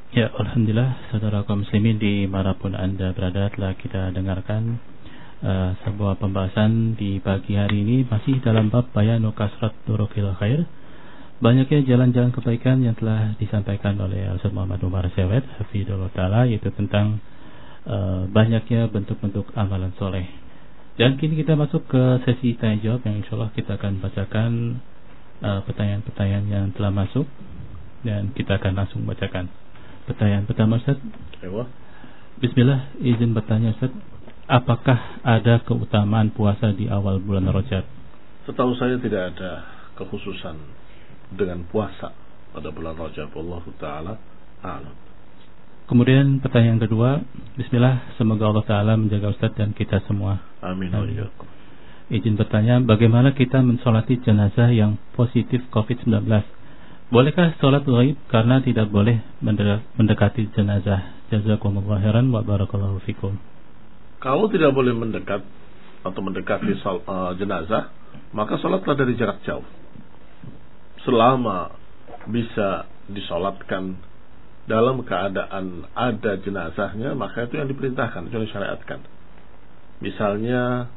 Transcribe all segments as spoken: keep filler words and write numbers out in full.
Ya, alhamdulillah saudara kaum muslimin dimanapun Anda berada, telah kita dengarkan uh, sebuah pembahasan di pagi hari ini masih dalam bab bayanu kasrat turukil khair. Banyaknya jalan-jalan kebaikan yang telah disampaikan oleh Ustaz Muhammad Umar Syawed hafizahullah taala, yaitu tentang uh, banyaknya bentuk-bentuk amalan soleh. Dan kini kita masuk ke sesi tanya jawab yang insyaallah kita akan bacakan uh, pertanyaan-pertanyaan yang telah masuk dan kita akan langsung bacakan. Pertanyaan pertama, Ustaz. Ewa. Bismillah, izin bertanya, Ustaz. Apakah ada keutamaan puasa di awal bulan Rajab? Setahu saya tidak ada kekhususan dengan puasa pada bulan Rajab. Wallahu taala a'lam. Kemudian pertanyaan kedua. Bismillah, semoga Allah taala menjaga Ustaz dan kita semua. Amin. Amin. Izin bertanya, bagaimana kita mensolati jenazah yang positif covid sembilan belas? Bolehkah sholat ghaib karena tidak boleh mendekati jenazah? Jazakumullah khairan wa barakallahu fikum. Kalau tidak boleh mendekat atau mendekati sol, uh, jenazah, maka sholatlah dari jarak jauh. Selama bisa disolatkan dalam keadaan ada jenazahnya, maka itu yang diperintahkan, itu yang disyariatkan. Misalnya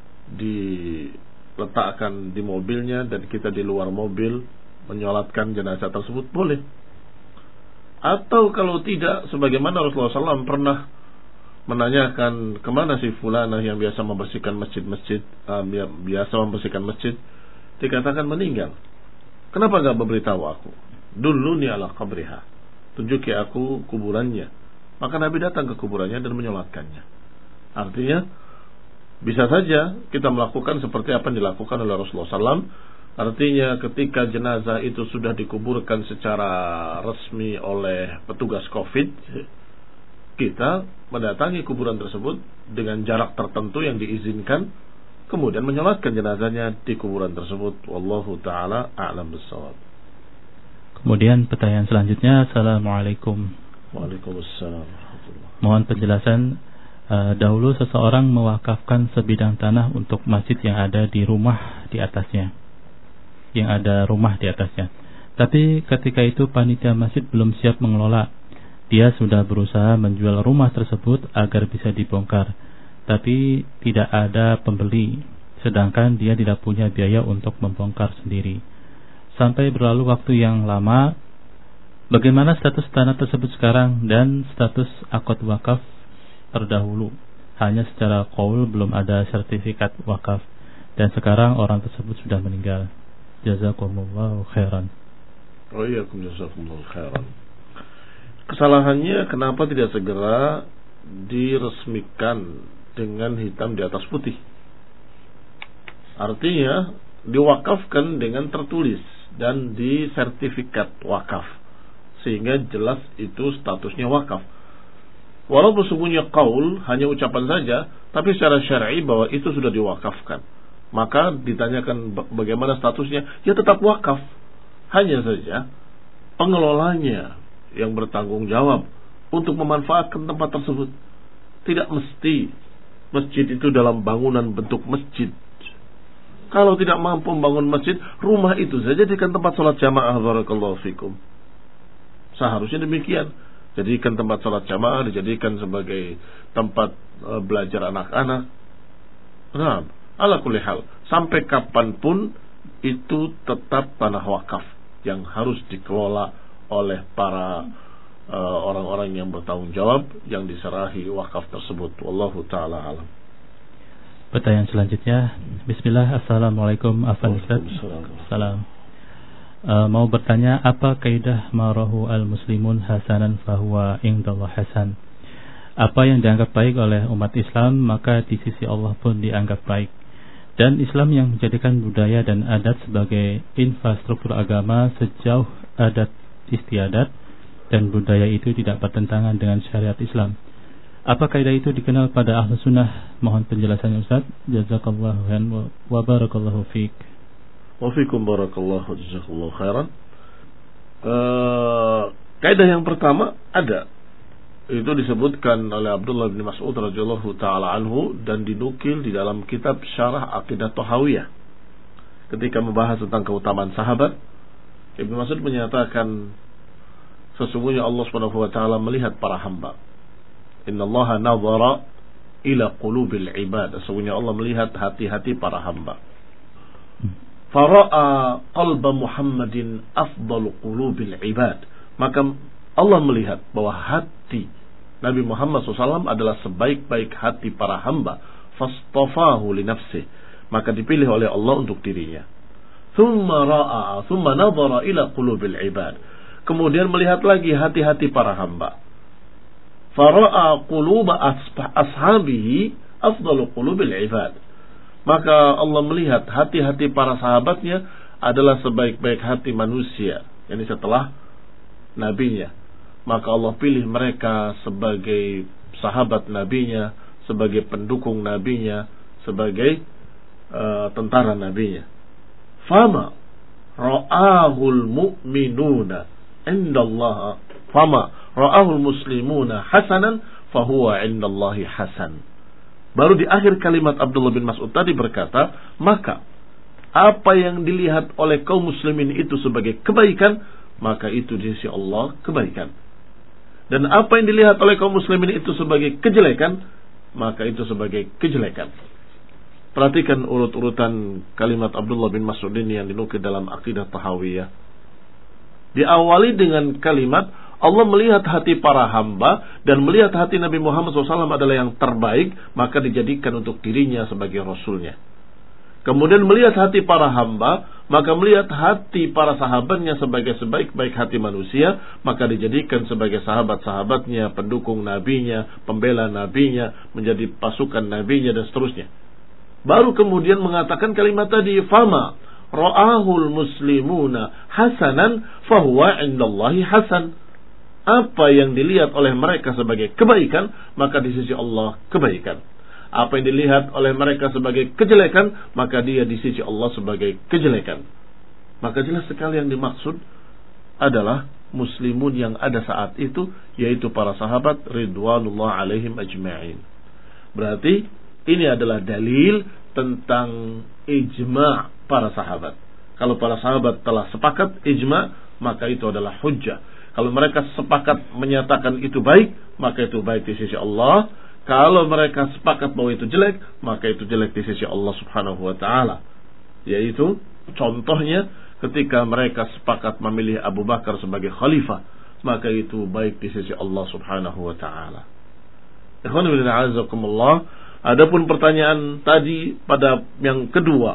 diletakkan di mobilnya dan kita di luar mobil menyolatkan jenazah tersebut, boleh. Atau kalau tidak, sebagaimana Rasulullah shallallahu alaihi wasallam pernah menanyakan kemana si fulanah yang biasa membersihkan masjid-masjid, uh, biasa membersihkan masjid, dikatakan meninggal. Kenapa enggak memberitahu aku? Dulluni ala qabriha, tunjuki aku kuburannya. Maka Nabi datang ke kuburannya dan menyolatkannya. Artinya bisa saja kita melakukan seperti apa yang dilakukan oleh Rasulullah shallallahu alaihi wasallam. Artinya ketika jenazah itu sudah dikuburkan secara resmi oleh petugas COVID, kita mendatangi kuburan tersebut dengan jarak tertentu yang diizinkan, kemudian menyolatkan jenazahnya di kuburan tersebut. Wallahu ta'ala a'lam bissawab. Kemudian pertanyaan selanjutnya. Assalamualaikum. Waalaikumsalam. Mohon penjelasan. uh, Dahulu seseorang mewakafkan sebidang tanah untuk masjid yang ada di rumah di atasnya yang ada rumah di atasnya. Tapi ketika itu panitia masjid belum siap mengelola. Dia sudah berusaha menjual rumah tersebut agar bisa dibongkar, tapi tidak ada pembeli, sedangkan dia tidak punya biaya untuk membongkar sendiri. Sampai berlalu waktu yang lama. Bagaimana status tanah tersebut sekarang dan status akad wakaf terdahulu? Hanya secara qaul, belum ada sertifikat wakaf, dan sekarang orang tersebut sudah meninggal. Jazakumullahu khairan. Oh iya, jazakumullahu khairan. Kesalahannya kenapa tidak segera diresmikan dengan hitam di atas putih? Artinya diwakafkan dengan tertulis dan di sertifikat wakaf, sehingga jelas itu statusnya wakaf. Walaupun sesungguhnya qaul hanya ucapan saja, tapi secara syar'i bahwa itu sudah diwakafkan. Maka ditanyakan bagaimana statusnya, ya tetap wakaf. Hanya saja pengelolanya yang bertanggung jawab untuk memanfaatkan tempat tersebut. Tidak mesti masjid itu dalam bangunan bentuk masjid. Kalau tidak mampu membangun masjid, rumah itu saja jadikan tempat sholat jamaah. Barakallahu fikum. Seharusnya demikian. Jadikan tempat sholat jamaah, dijadikan sebagai tempat uh, belajar anak-anak. Nah, ala kulli hal, sampai kapanpun itu tetap tanah wakaf yang harus dikelola oleh para uh, orang-orang yang bertanggung jawab yang diserahi wakaf tersebut. Wallahu ta'ala alam. Pertanyaan selanjutnya. Bismillah. Assalamualaikum Afan Ustaz. Salam. uh, Mau bertanya, apa kaidah marahu al-muslimun hasanan fahuwa indallah hasan? Apa yang dianggap baik oleh umat Islam, maka di sisi Allah pun dianggap baik. Dan Islam yang menjadikan budaya dan adat sebagai infrastruktur agama sejauh adat istiadat dan budaya itu tidak bertentangan dengan syariat Islam. Apa kaidah itu dikenal pada ahlu sunnah? Mohon penjelasannya Ustaz. Jazakallahu khairan wa barakallahu fiik. Wa fiikum barakallahu jazakallahu khairan. Uh, kaidah yang pertama ada, itu disebutkan oleh Abdullah bin Mas'ud radhiyallahu taala anhu dan dinukil di dalam kitab Syarah Aqidah Thahawiyah. Ketika membahas tentang keutamaan sahabat, Ibnu Mas'ud menyatakan, sesungguhnya Allah Subhanahu wa taala melihat para hamba. Innallaha nazara ila qulubil ibad. Sesungguhnya Allah melihat hati-hati para hamba. Fara'a qalba Muhammadin afdalu qulubil ibad. Maka Allah melihat bahwa hati Nabi Muhammad shallallahu alaihi wasallam adalah sebaik-baik hati para hamba. Fastafahu li nafsih. Maka dipilih oleh Allah untuk dirinya. Thumma ra'a, thumma nadhara ila qulubil ibad. Kemudian melihat lagi hati-hati para hamba. Fara'a quluba ashabihi afdalu qulubil ibad. Maka Allah melihat hati-hati para sahabatnya adalah sebaik-baik hati manusia. Yani setelah nabinya. Maka Allah pilih mereka sebagai sahabat nabinya, sebagai pendukung nabinya, sebagai uh, tentara nabinya. Fama ra'ahul mu'minuna indallaha fama ra'ahul muslimuna hasanan fahuwa indallahi hasan. Baru di akhir kalimat Abdullah bin Mas'ud tadi berkata, maka apa yang dilihat oleh kaum muslimin itu sebagai kebaikan, maka itu di sisi Allah kebaikan. Dan apa yang dilihat oleh kaum muslimin itu sebagai kejelekan, maka itu sebagai kejelekan. Perhatikan urut-urutan kalimat Abdullah bin Mas'ud ini yang dinukil dalam Aqidah Tahawiyah. Diawali dengan kalimat Allah melihat hati para hamba dan melihat hati Nabi Muhammad shallallahu alaihi wasallam adalah yang terbaik, maka dijadikan untuk dirinya sebagai Rasulnya. Kemudian melihat hati para hamba, maka melihat hati para sahabatnya sebagai sebaik-baik hati manusia, maka dijadikan sebagai sahabat-sahabatnya, pendukung nabinya, pembela nabinya, menjadi pasukan nabinya dan seterusnya. Baru kemudian mengatakan kalimat tadi, fama ra'ahul muslimuna hasanan fahuwa indallahi hasan. Apa yang dilihat oleh mereka sebagai kebaikan, maka di sisi Allah kebaikan. Apa yang dilihat oleh mereka sebagai kejelekan, maka dia di sisi Allah sebagai kejelekan. Maka jelas sekali yang dimaksud adalah muslimun yang ada saat itu, yaitu para sahabat ridwanullah alaihim ajma'in. Berarti ini adalah dalil tentang ijma' para sahabat. Kalau para sahabat telah sepakat ijma', maka itu adalah hujjah. Kalau mereka sepakat menyatakan itu baik, maka itu baik di sisi Allah. Kalau mereka sepakat bahwa itu jelek, maka itu jelek di sisi Allah subhanahu wa ta'ala. Yaitu contohnya ketika mereka sepakat memilih Abu Bakar sebagai khalifah, maka itu baik di sisi Allah subhanahu wa ta'ala. Ikhwan fillah a'azakumullah. Adapun pertanyaan tadi pada yang kedua,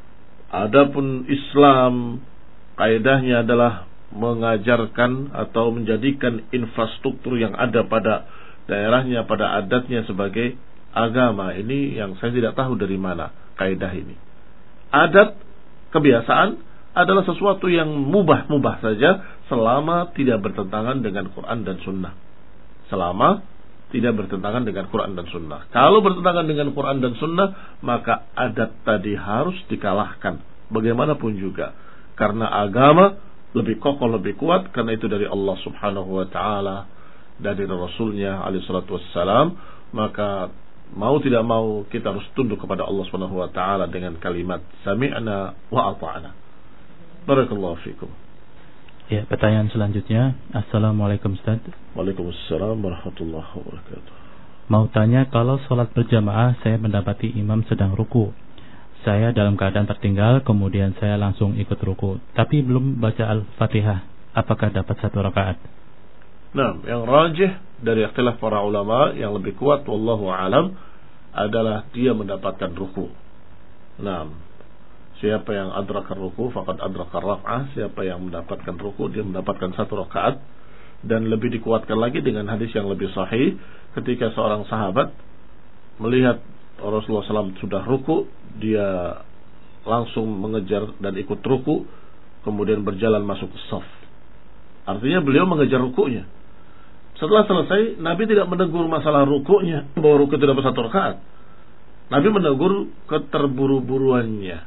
adapun Islam kaidahnya adalah mengajarkan atau menjadikan infrastruktur yang ada pada daerahnya, pada adatnya sebagai agama. Ini yang saya tidak tahu dari mana kaidah ini. Adat, kebiasaan adalah sesuatu yang mubah-mubah saja selama tidak bertentangan dengan Quran dan Sunnah. Selama tidak bertentangan dengan Quran dan Sunnah. Kalau bertentangan dengan Quran dan Sunnah, maka adat tadi harus dikalahkan. Bagaimanapun juga. Karena agama lebih kokoh, lebih kuat, karena itu dari Allah subhanahu wa ta'ala, dari Rasulnya alaihi salatu wassalam. Maka mau tidak mau kita harus tunduk kepada Allah subhanahu wa ta'ala dengan kalimat sami'na wa ata'na. Barakallahu fikum. Ya, pertanyaan selanjutnya. Assalamualaikum Ustaz. Waalaikumsalam warahmatullahi wabarakatuh. Mau tanya, kalau sholat berjamaah saya mendapati imam sedang ruku, saya dalam keadaan tertinggal, kemudian saya langsung ikut ruku, tapi belum baca Al-Fatihah. Apakah dapat satu rakaat? Nah, yang rajih dari ikhtilaf para ulama, yang lebih kuat wallahu alam, adalah dia mendapatkan ruku. Nah, siapa yang adraka ruku faqad adraka raf'ah. Siapa yang mendapatkan ruku, dia mendapatkan satu rakaat. Dan lebih dikuatkan lagi dengan hadis yang lebih sahih, ketika seorang sahabat melihat Rasulullah shallallahu alaihi wasallam sudah ruku, dia langsung mengejar dan ikut ruku, kemudian berjalan masuk ke shaf. Artinya beliau mengejar rukunya. Setelah selesai, Nabi tidak menegur masalah rukunya, bahwa ruku tidak dapat satu rakaat. Nabi menegur keterburu-buruannya.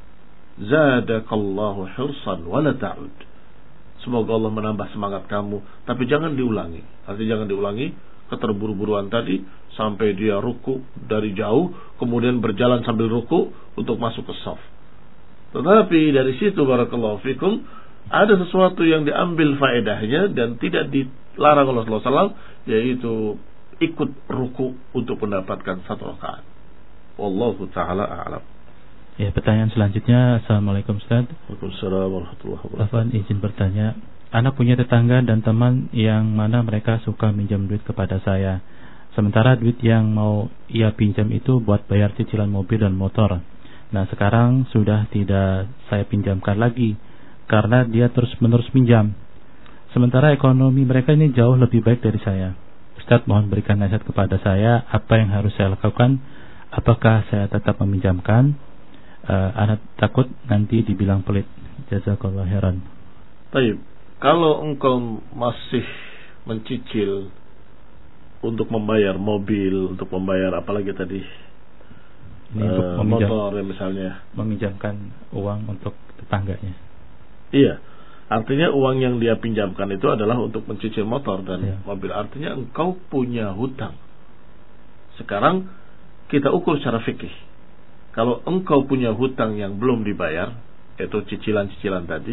Zadakallahu hirsan wala ta'ud. Semoga Allah menambah semangat kamu, tapi jangan diulangi. Artinya jangan diulangi keterburu-buruan tadi sampai dia ruku dari jauh, kemudian berjalan sambil ruku untuk masuk ke shaf. Tetapi dari situ barakallahu fikum, ada sesuatu yang diambil faedahnya dan tidak dilarang oleh Rasulullah sallallahu alaihi wasallam, yaitu ikut ruku untuk mendapatkan satu rakaat. Wallahu taala a'lam. Ya, pertanyaan selanjutnya. Assalamualaikum Ustaz. Waalaikumsalam warahmatullahi wabarakatuh. Afwan, izin bertanya. Anak punya tetangga dan teman yang mana mereka suka minjam duit kepada saya. Sementara duit yang mau ia pinjam itu buat bayar cicilan mobil dan motor. Nah, sekarang sudah tidak saya pinjamkan lagi karena dia terus-menerus pinjam. Sementara ekonomi mereka ini jauh lebih baik dari saya. Ustaz, mohon berikan nasihat kepada saya, apa yang harus saya lakukan? Apakah saya tetap meminjamkan? Uh, anak takut nanti dibilang pelit. Jazakallahu khairan. Baik, kalau engkau masih mencicil untuk membayar mobil, untuk membayar apalagi tadi, ini uh, untuk meminjam, motor ya misalnya, meminjamkan uang untuk tetangganya. Iya, artinya uang yang dia pinjamkan itu adalah untuk mencicil motor dan ya. mobil. Artinya engkau punya hutang. Sekarang kita ukur secara fikih. Kalau engkau punya hutang yang belum dibayar, yaitu cicilan-cicilan tadi,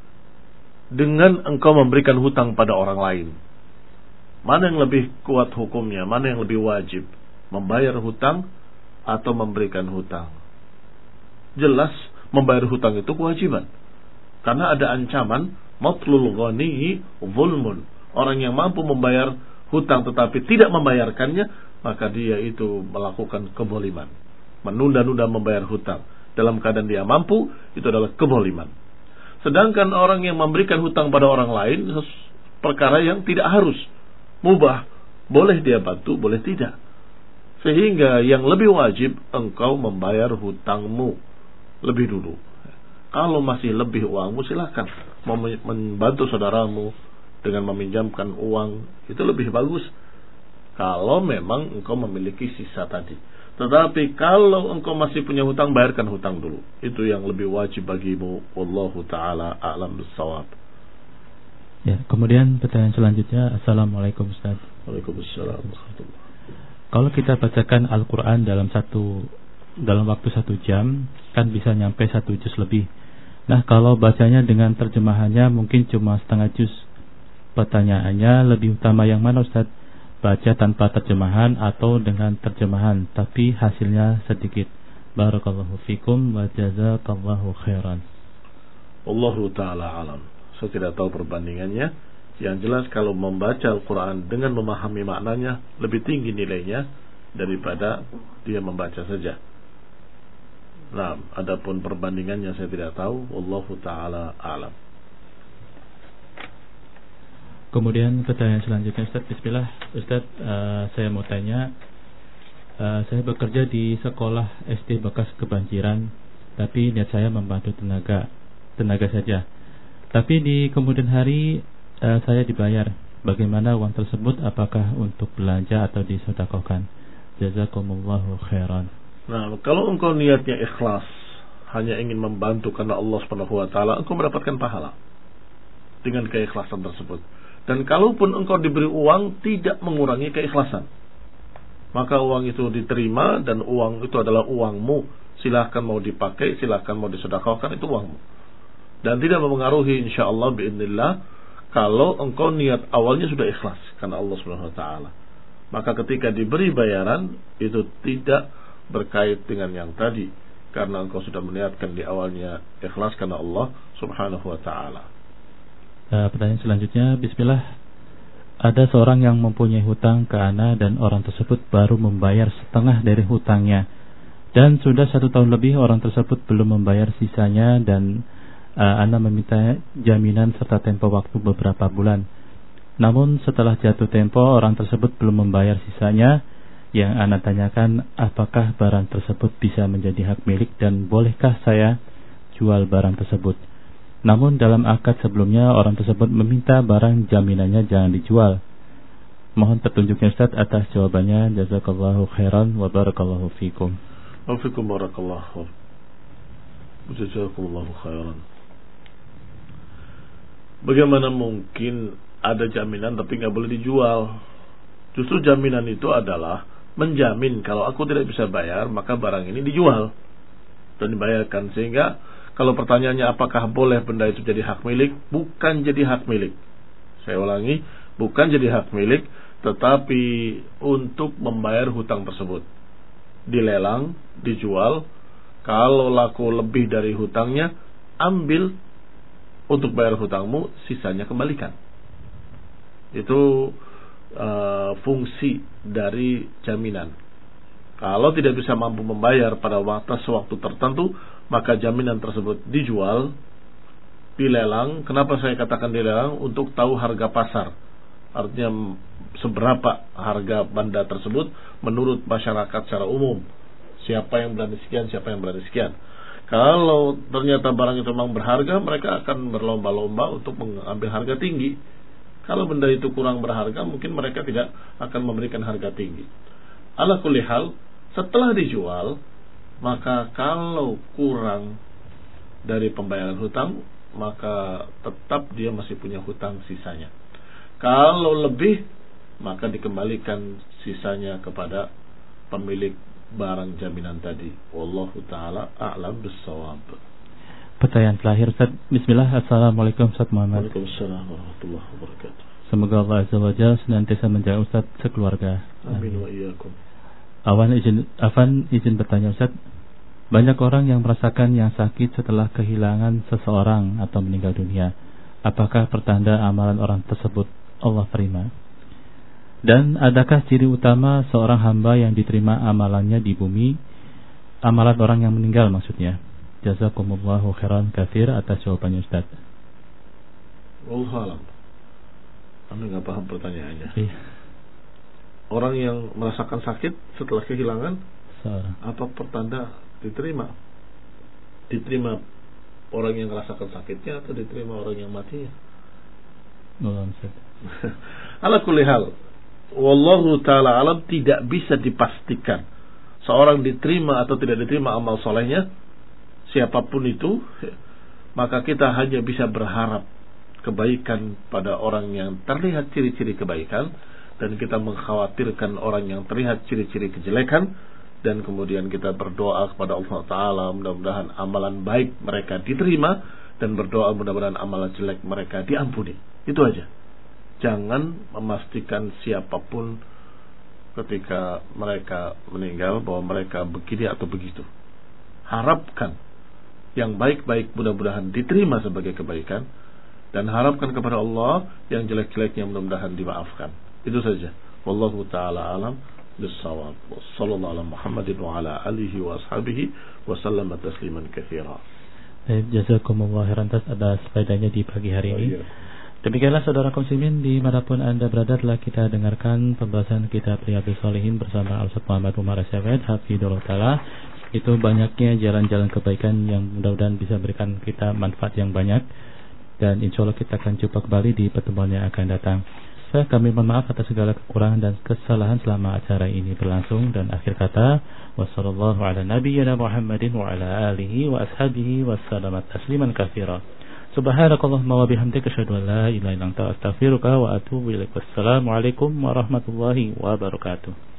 dengan engkau memberikan hutang pada orang lain, mana yang lebih kuat hukumnya? Mana yang lebih wajib? Membayar hutang atau memberikan hutang? Jelas membayar hutang itu kewajiban. Karena ada ancaman matlul ghaniyi zulmun. Orang yang mampu membayar hutang tetapi tidak membayarkannya, maka dia itu melakukan kezaliman. Menunda-nunda membayar hutang dalam keadaan dia mampu, itu adalah kezaliman. Sedangkan orang yang memberikan hutang pada orang lain, perkara yang tidak harus, mubah, boleh dia bantu, boleh tidak. Sehingga yang lebih wajib engkau membayar hutangmu lebih dulu. Kalau masih lebih uangmu, silakan mau membantu saudaramu dengan meminjamkan uang, itu lebih bagus kalau memang engkau memiliki sisa tadi. Tetapi kalau engkau masih punya hutang, bayarkan hutang dulu. Itu yang lebih wajib bagimu. Wallahu ta'ala a'lam bissawab. Ya, kemudian pertanyaan selanjutnya. Assalamualaikum Ustaz. Waalaikumsalam. Kalau kita bacakan Al-Quran dalam satu dalam waktu satu jam, kan bisa nyampe satu juz lebih. Nah, kalau bacanya dengan terjemahannya mungkin cuma setengah juz. Pertanyaannya, lebih utama yang mana Ustaz? Baca tanpa terjemahan atau dengan terjemahan tapi hasilnya sedikit? Barakallahu fikum wa jazakallahu khairan. Wallahu ta'ala alam. Saya tidak tahu perbandingannya. Yang jelas kalau membaca Al-Quran dengan memahami maknanya lebih tinggi nilainya daripada dia membaca saja. Nah, adapun perbandingannya saya tidak tahu. Wallahu ta'ala alam. Kemudian pertanyaan selanjutnya Ustaz, bismillah. Ustaz, uh, saya mau tanya, uh, saya bekerja di sekolah S D bekas kebanjiran, tapi niat saya membantu tenaga tenaga saja. Tapi di kemudian hari uh, saya dibayar. Bagaimana uang tersebut? Apakah untuk belanja atau disedekahkan? Jazakumullahu khairan. Nah, kalau engkau niatnya ikhlas, hanya ingin membantu karena Allah Subhanahu wa taala, engkau mendapatkan pahala dengan keikhlasan tersebut. Dan kalaupun engkau diberi uang, tidak mengurangi keikhlasan, maka uang itu diterima dan uang itu adalah uangmu. Silahkan mau dipakai, silahkan mau disedekahkan, itu uangmu. Dan tidak mempengaruhi insyaallah biidznillah kalau engkau niat awalnya sudah ikhlas karena Allah Subhanahu wa taala. Maka ketika diberi bayaran itu tidak berkait dengan yang tadi, karena engkau sudah meniatkan di awalnya ikhlas karena Allah Subhanahu wa taala. Uh, pertanyaan selanjutnya, bismillah. Ada seorang yang mempunyai hutang ke ana dan orang tersebut baru membayar setengah dari hutangnya, dan sudah satu tahun lebih orang tersebut belum membayar sisanya, dan uh, ana meminta jaminan serta tempo waktu beberapa bulan. Namun setelah jatuh tempo orang tersebut belum membayar sisanya. Yang ana tanyakan, apakah barang tersebut bisa menjadi hak milik dan bolehkah saya jual barang tersebut? Namun dalam akad sebelumnya orang tersebut meminta barang jaminannya jangan dijual. Mohon petunjuknya Ustaz atas jawabannya. Jazakallahu khairan wa barakallahu fikum. Wa fikum barakallahu. Jazakallahu khairan. Bagaimana mungkin ada jaminan tapi nggak boleh dijual? Justru jaminan itu adalah menjamin kalau aku tidak bisa bayar maka barang ini dijual dan dibayarkan, sehingga Kalau pertanyaannya apakah boleh benda itu jadi hak milik, bukan jadi hak milik. Saya ulangi, bukan jadi hak milik, tetapi untuk membayar hutang tersebut. Dilelang, dijual, kalau laku lebih dari hutangnya, ambil untuk bayar hutangmu, sisanya kembalikan. Itu uh, fungsi dari jaminan. Kalau tidak bisa mampu membayar pada waktu sewaktu tertentu, maka jaminan tersebut dijual, dilelang. Kenapa saya katakan dilelang? Untuk tahu harga pasar. Artinya seberapa harga benda tersebut menurut masyarakat secara umum. Siapa yang berani sekian, siapa yang berani sekian. Kalau ternyata barang itu memang berharga, mereka akan berlomba-lomba untuk mengambil harga tinggi. Kalau benda itu kurang berharga, mungkin mereka tidak akan memberikan harga tinggi. Ala kulli hal, setelah dijual, maka kalau kurang dari pembayaran hutang, maka tetap dia masih punya hutang sisanya. Kalau lebih, maka dikembalikan sisanya kepada pemilik barang jaminan tadi. Wallahu ta'ala a'lam bis-shawab. Pertanyaan terakhir, Ustaz. Bismillah. Assalamualaikum Ustaz Muhammad. Waalaikumsalam warahmatullahi wabarakatuh. Semoga Allah Azza wa Jalla senantiasa menjaga Ustaz sekeluarga. Amin wa iyyakum. Awan izin, Afan izin bertanya Ustaz. Banyak orang yang merasakan yang sakit setelah kehilangan seseorang atau meninggal dunia. Apakah pertanda amalan orang tersebut Allah terima? Dan adakah ciri utama seorang hamba yang diterima amalannya di bumi? Amalan orang yang meninggal maksudnya. Jazakumullahu khairan katsir atas jawabannya Ustaz. Wallahu a'lam. Anda enggak paham pertanyaannya. Iya. Orang yang merasakan sakit setelah kehilangan seorang, apa pertanda diterima? Diterima orang yang merasakan sakitnya atau diterima orang yang matinya? Belum Ustaz. Ala kulli hal, wallahu ta'ala alam, tidak bisa dipastikan seorang diterima atau tidak diterima amal solehnya, siapapun itu. Maka kita hanya bisa berharap kebaikan pada orang yang terlihat ciri-ciri kebaikan, dan kita mengkhawatirkan orang yang terlihat ciri-ciri kejelekan, dan kemudian kita berdoa kepada Allah Ta'ala mudah-mudahan amalan baik mereka diterima, dan berdoa mudah-mudahan amalan jelek mereka diampuni. Itu aja. Jangan memastikan siapapun ketika mereka meninggal bahwa mereka begini atau begitu. Harapkan yang baik-baik mudah-mudahan diterima sebagai kebaikan, dan harapkan kepada Allah yang jelek-jeleknya mudah-mudahan dimaafkan. Itu saja. Wallahu ta'ala alam bis-shawab. Sallallahu ala Muhammadin wa ala alihi wa ashabihi wa sallama tasliman katsira. Jazakumullahu khairan atas faedahnya di pagi hari ini. Demikianlah saudara muslimin dimanapun Anda berada, telah kita dengarkan pembahasan kitab Riyadhus Shalihin bersama Al-Ustaz Muhammad Umar Asy'ad hafizahullah taala. Itu banyaknya jalan-jalan kebaikan yang mudah-mudahan bisa memberikan kita manfaat yang banyak, dan insyaallah kita akan jumpa kembali di pertemuan yang akan datang. Kami mohon maaf atas segala kekurangan dan kesalahan selama acara ini berlangsung, dan akhir kata wassallallahu ala nabiyyina Muhammadin wa ala alihi wa ashabihi wassalamu tasliman katsira. Subhanakallahumma wa bihamdika asyhadu an la ilaha illa anta astaghfiruka wa atubu ilaik. Wassalamu alaikum warahmatullahi wabarakatuh.